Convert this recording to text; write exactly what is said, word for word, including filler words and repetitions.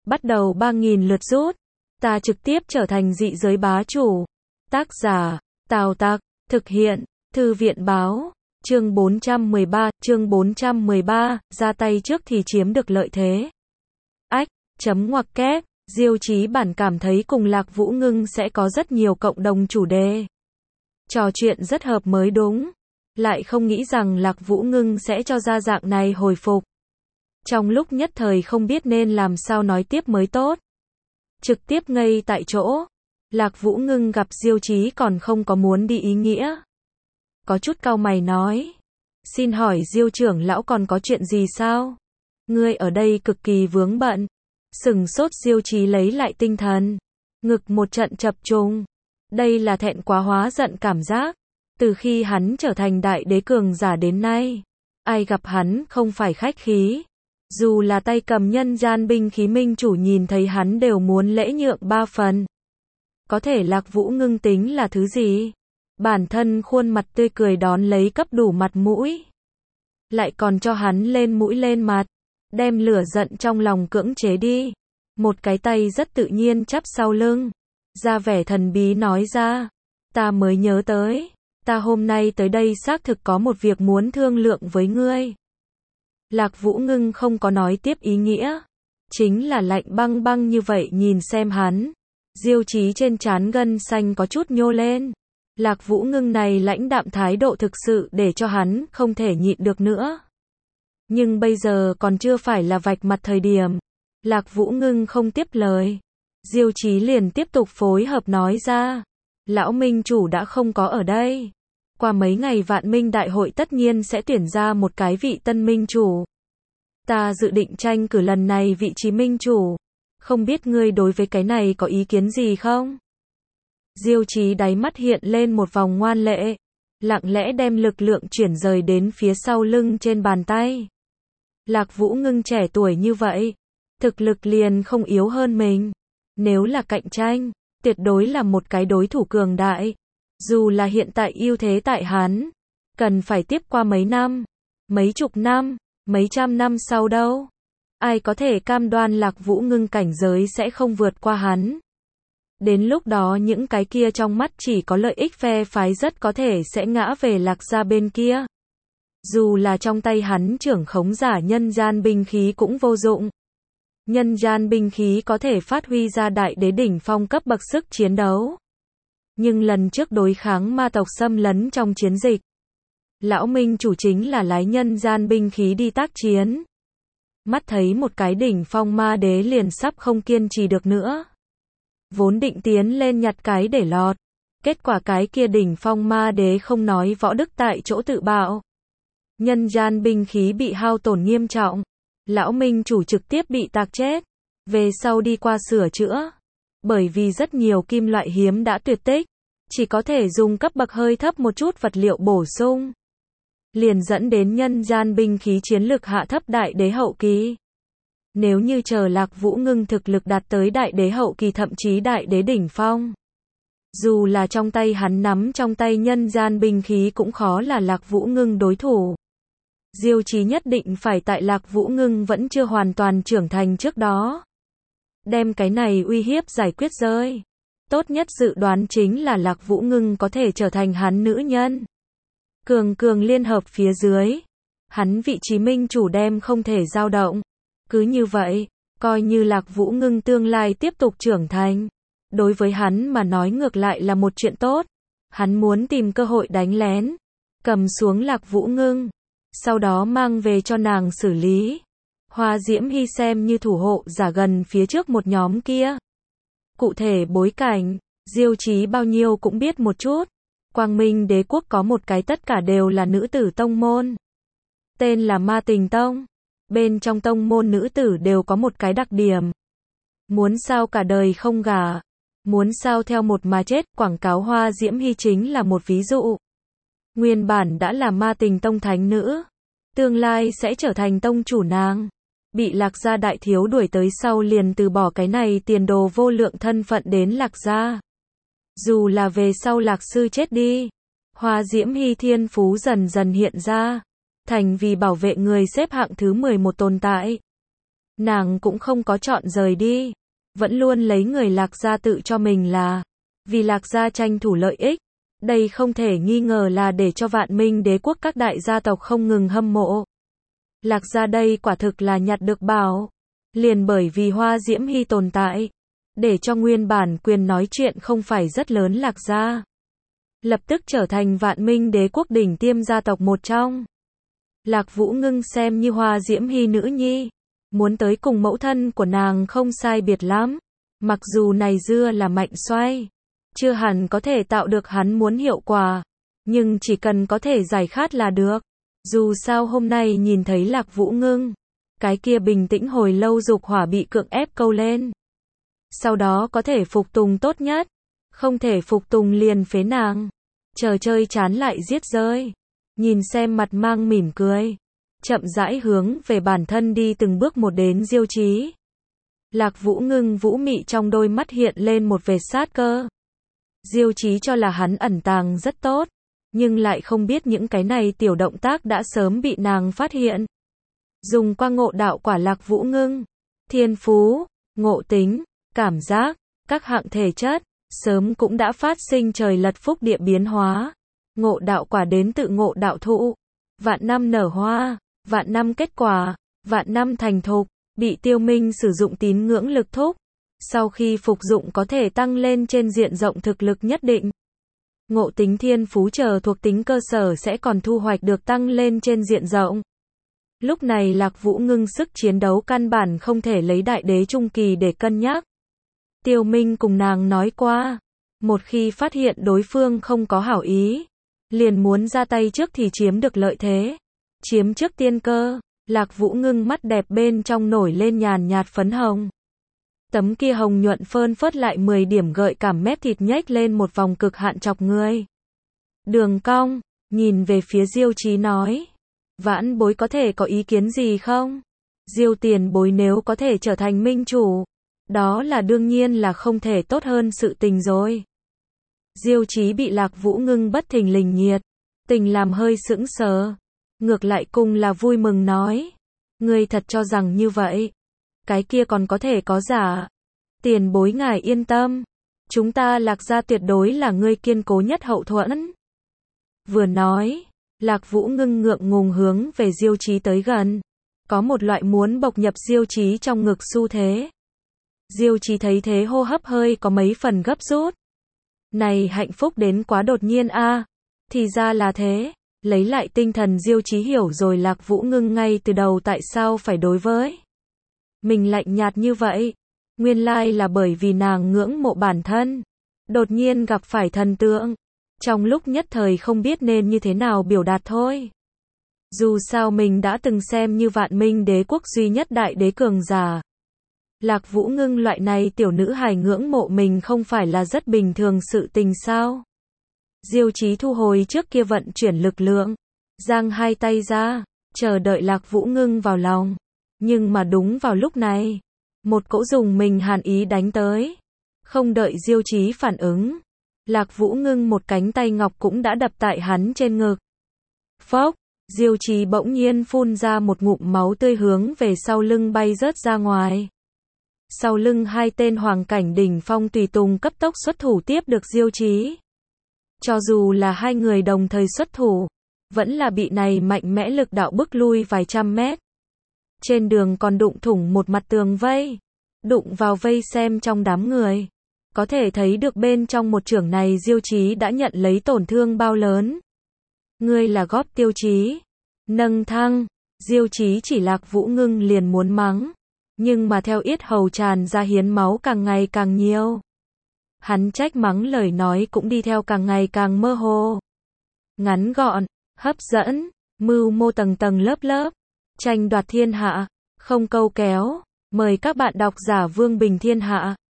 bắt đầu ba nghìn lượt rút. Ta trực tiếp trở thành dị giới bá chủ. Tác giả, Tào Tặc, thực hiện, Thư viện báo. Chương bốn trăm mười ba, chương bốn trăm mười ba, ra tay trước thì chiếm được lợi thế. Ách, chấm ngoặc kép, Diêu Chí Bản cảm thấy cùng Lạc Vũ Ngưng sẽ có rất nhiều cộng đồng chủ đề. Trò chuyện rất hợp mới đúng. Lại không nghĩ rằng Lạc Vũ Ngưng sẽ cho ra dạng này hồi phục. Trong lúc nhất thời không biết nên làm sao nói tiếp mới tốt. Trực tiếp ngây tại chỗ. Lạc Vũ Ngưng gặp Diêu Chí còn không có muốn đi ý nghĩa. Có chút cau mày nói. Xin hỏi Diêu trưởng lão còn có chuyện gì sao? Ngươi ở đây cực kỳ vướng bận. Sừng sốt Diêu Chí lấy lại tinh thần. Ngực một trận chập trùng. Đây là thẹn quá hóa giận cảm giác. Từ khi hắn trở thành đại đế cường giả đến nay. Ai gặp hắn không phải khách khí. Dù là tay cầm nhân gian binh khí minh chủ nhìn thấy hắn đều muốn lễ nhượng ba phần. Có thể Lạc Vũ Ngưng tính là thứ gì? Bản thân khuôn mặt tươi cười đón lấy cấp đủ mặt mũi. Lại còn cho hắn lên mũi lên mặt. Đem lửa giận trong lòng cưỡng chế đi. Một cái tay rất tự nhiên chắp sau lưng. Ra vẻ thần bí nói ra. Ta mới nhớ tới. Ta hôm nay tới đây xác thực có một việc muốn thương lượng với ngươi. Lạc Vũ Ngưng không có nói tiếp ý nghĩa. Chính là lạnh băng băng như vậy nhìn xem hắn. Diêu Chí trên trán gân xanh có chút nhô lên. Lạc Vũ Ngưng này lãnh đạm thái độ thực sự để cho hắn không thể nhịn được nữa. Nhưng bây giờ còn chưa phải là vạch mặt thời điểm. Lạc Vũ Ngưng không tiếp lời. Diêu Chí liền tiếp tục phối hợp nói ra. Lão Minh chủ đã không có ở đây. Qua mấy ngày Vạn Minh Đại hội tất nhiên sẽ tuyển ra một cái vị tân minh chủ. Ta dự định tranh cử lần này vị trí minh chủ. Không biết ngươi đối với cái này có ý kiến gì không? Diêu Chí đáy mắt hiện lên một vòng ngoan lệ. Lặng lẽ đem lực lượng chuyển rời đến phía sau lưng trên bàn tay. Lạc Vũ Ngưng trẻ tuổi như vậy. Thực lực liền không yếu hơn mình. Nếu là cạnh tranh, tuyệt đối là một cái đối thủ cường đại. Dù là hiện tại ưu thế tại hắn. Cần phải tiếp qua mấy năm. Mấy chục năm. Mấy trăm năm sau đâu. Ai có thể cam đoan Lạc Vũ Ngưng cảnh giới sẽ không vượt qua hắn. Đến lúc đó những cái kia trong mắt chỉ có lợi ích phe phái rất có thể sẽ ngã về Lạc gia bên kia. Dù là trong tay hắn trưởng khống giả nhân gian binh khí cũng vô dụng. Nhân gian binh khí có thể phát huy ra đại đế đỉnh phong cấp bậc sức chiến đấu. Nhưng lần trước đối kháng ma tộc xâm lấn trong chiến dịch. Lão Minh chủ chính là lái nhân gian binh khí đi tác chiến. Mắt thấy một cái đỉnh phong ma đế liền sắp không kiên trì được nữa. Vốn định tiến lên nhặt cái để lọt. Kết quả cái kia đỉnh phong ma đế không nói võ đức tại chỗ tự bạo. Nhân gian binh khí bị hao tổn nghiêm trọng. Lão Minh chủ trực tiếp bị tạc chết. Về sau đi qua sửa chữa. Bởi vì rất nhiều kim loại hiếm đã tuyệt tích. Chỉ có thể dùng cấp bậc hơi thấp một chút vật liệu bổ sung. Liền dẫn đến nhân gian binh khí chiến lực hạ thấp đại đế hậu kỳ. Nếu như chờ Lạc Vũ Ngưng thực lực đạt tới đại đế hậu kỳ thậm chí đại đế đỉnh phong. Dù là trong tay hắn nắm trong tay nhân gian binh khí cũng khó là Lạc Vũ Ngưng đối thủ. Diêu Chí nhất định phải tại Lạc Vũ Ngưng vẫn chưa hoàn toàn trưởng thành trước đó. Đem cái này uy hiếp giải quyết rơi. Tốt nhất dự đoán chính là Lạc Vũ Ngưng có thể trở thành hắn nữ nhân. Cường cường liên hợp phía dưới. Hắn vị trí minh chủ đem không thể dao động. Cứ như vậy, coi như Lạc Vũ Ngưng tương lai tiếp tục trưởng thành. Đối với hắn mà nói ngược lại là một chuyện tốt. Hắn muốn tìm cơ hội đánh lén. Cầm xuống Lạc Vũ Ngưng. Sau đó mang về cho nàng xử lý. Hoa Diễm Hy xem như thủ hộ giả gần phía trước một nhóm kia. Cụ thể bối cảnh, Diêu Chí bao nhiêu cũng biết một chút. Quang Minh Đế quốc có một cái tất cả đều là nữ tử tông môn. Tên là Ma Tình Tông. Bên trong tông môn nữ tử đều có một cái đặc điểm. Muốn sao cả đời không gả. Muốn sao theo một mà chết, quảng cáo Hoa Diễm Hy chính là một ví dụ. Nguyên bản đã là Ma Tình Tông thánh nữ. Tương lai sẽ trở thành tông chủ nàng. Bị Lạc gia đại thiếu đuổi tới sau liền từ bỏ cái này tiền đồ vô lượng thân phận đến Lạc gia. Dù là về sau Lạc sư chết đi. Hoa Diễm Hy thiên phú dần dần hiện ra. Thành vì bảo vệ người xếp hạng thứ mười một tồn tại. nàng cũng không có chọn rời đi, vẫn luôn lấy người Lạc gia tự cho mình là vì Lạc gia tranh thủ lợi ích. Đây không thể nghi ngờ là để cho Vạn Minh đế quốc các đại gia tộc không ngừng hâm mộ. Lạc gia đây quả thực là nhặt được bảo. Liền bởi vì Hoa Diễm Hy tồn tại, để cho nguyên bản quyền nói chuyện không phải rất lớn Lạc gia, lập tức trở thành Vạn Minh đế quốc đỉnh tiêm gia tộc một trong. Lạc Vũ Ngưng xem như Hoa Diễm Hy nữ nhi, muốn tới cùng mẫu thân của nàng không sai biệt lắm. Mặc dù này dưa là mạnh xoay, chưa hẳn có thể tạo được hắn muốn hiệu quả, nhưng chỉ cần có thể giải khát là được. Dù sao hôm nay nhìn thấy Lạc Vũ Ngưng, cái kia bình tĩnh hồi lâu dục hỏa bị cưỡng ép câu lên. Sau đó có thể phục tùng tốt nhất, không thể phục tùng liền phế nàng. Chờ chơi chán lại giết rơi. Nhìn xem mặt mang mỉm cười, chậm rãi hướng về bản thân đi từng bước một đến Diêu Chí. Lạc Vũ Ngưng vũ mị trong đôi mắt hiện lên một vệt sát cơ. Diêu Chí cho là hắn ẩn tàng rất tốt, nhưng lại không biết những cái này tiểu động tác đã sớm bị nàng phát hiện. Dùng qua ngộ đạo quả Lạc Vũ Ngưng, thiên phú, ngộ tính, cảm giác, các hạng thể chất, sớm cũng đã phát sinh trời lật phúc địa biến hóa. Ngộ đạo quả đến tự ngộ đạo thụ, vạn năm nở hoa, vạn năm kết quả, vạn năm thành thục, bị Tiêu Minh sử dụng tín ngưỡng lực thúc. Sau khi phục dụng có thể tăng lên trên diện rộng thực lực nhất định. Ngộ tính thiên phú chờ thuộc tính cơ sở sẽ còn thu hoạch được tăng lên trên diện rộng. Lúc này Lạc Vũ Ngưng sức chiến đấu căn bản không thể lấy đại đế trung kỳ để cân nhắc. Tiêu Minh cùng nàng nói qua, một khi phát hiện đối phương không có hảo ý, liền muốn ra tay trước thì chiếm được lợi thế, chiếm trước tiên cơ. Lạc Vũ Ngưng mắt đẹp bên trong nổi lên nhàn nhạt phấn hồng. Tấm kia hồng nhuận phơn phớt lại mười điểm gợi cảm mép thịt nhếch lên một vòng cực hạn chọc người. Đường cong, nhìn về phía Diêu Chí nói, vãn bối có thể có ý kiến gì không? Diêu tiền bối nếu có thể trở thành minh chủ, đó là đương nhiên là không thể tốt hơn sự tình rồi. Diêu Chí bị Lạc Vũ Ngưng bất thình lình nhiệt tình làm hơi sững sờ, ngược lại cùng là vui mừng nói, ngươi thật cho rằng như vậy? Cái kia còn có thể có giả. Tiền bối ngài yên tâm, chúng ta Lạc gia tuyệt đối là ngươi kiên cố nhất hậu thuẫn. Vừa nói, Lạc Vũ Ngưng ngượng ngùng hướng về Diêu Chí tới gần, có một loại muốn bộc nhập Diêu Chí trong ngực xu thế. Diêu Chí thấy thế hô hấp hơi có mấy phần gấp rút. Này hạnh phúc đến quá đột nhiên a. À. Thì ra là thế. Lấy lại tinh thần Diêu Chí hiểu rồi Lạc Vũ Ngưng ngay từ đầu tại sao phải đối với mình lạnh nhạt như vậy. Nguyên lai là bởi vì nàng ngưỡng mộ bản thân, đột nhiên gặp phải thần tượng, trong lúc nhất thời không biết nên như thế nào biểu đạt thôi. Dù sao mình đã từng xem như Vạn Minh đế quốc duy nhất đại đế cường giả. Lạc Vũ Ngưng loại này tiểu nữ hài ngưỡng mộ mình không phải là rất bình thường sự tình sao? Diêu Chí thu hồi trước kia vận chuyển lực lượng, giang hai tay ra, chờ đợi Lạc Vũ Ngưng vào lòng. Nhưng mà đúng vào lúc này, một cỗ dùng mình hàn ý đánh tới. Không đợi Diêu Chí phản ứng, Lạc Vũ Ngưng một cánh tay ngọc cũng đã đập tại hắn trên ngực. Phốc, Diêu Chí bỗng nhiên phun ra một ngụm máu tươi hướng về sau lưng bay rớt ra ngoài. Sau lưng hai tên hoàng cảnh đỉnh phong tùy tùng cấp tốc xuất thủ tiếp được Diêu Chí. Cho dù là hai người đồng thời xuất thủ, vẫn là bị này mạnh mẽ lực đạo bức lui vài trăm mét. Trên đường còn đụng thủng một mặt tường vây, đụng vào vây xem trong đám người. Có thể thấy được bên trong một chưởng này Diêu Chí đã nhận lấy tổn thương bao lớn. Ngươi là góp Tiêu Chí, nâng thăng. Diêu Chí chỉ Lạc Vũ Ngưng liền muốn mắng, nhưng mà theo yết hầu tràn ra hiến máu càng ngày càng nhiều. Hắn trách mắng lời nói cũng đi theo càng ngày càng mơ hồ. Ngắn gọn, hấp dẫn, mưu mô tầng tầng lớp lớp, tranh đoạt thiên hạ, không câu kéo. Mời các bạn đọc giả Vương Bình Thiên Hạ.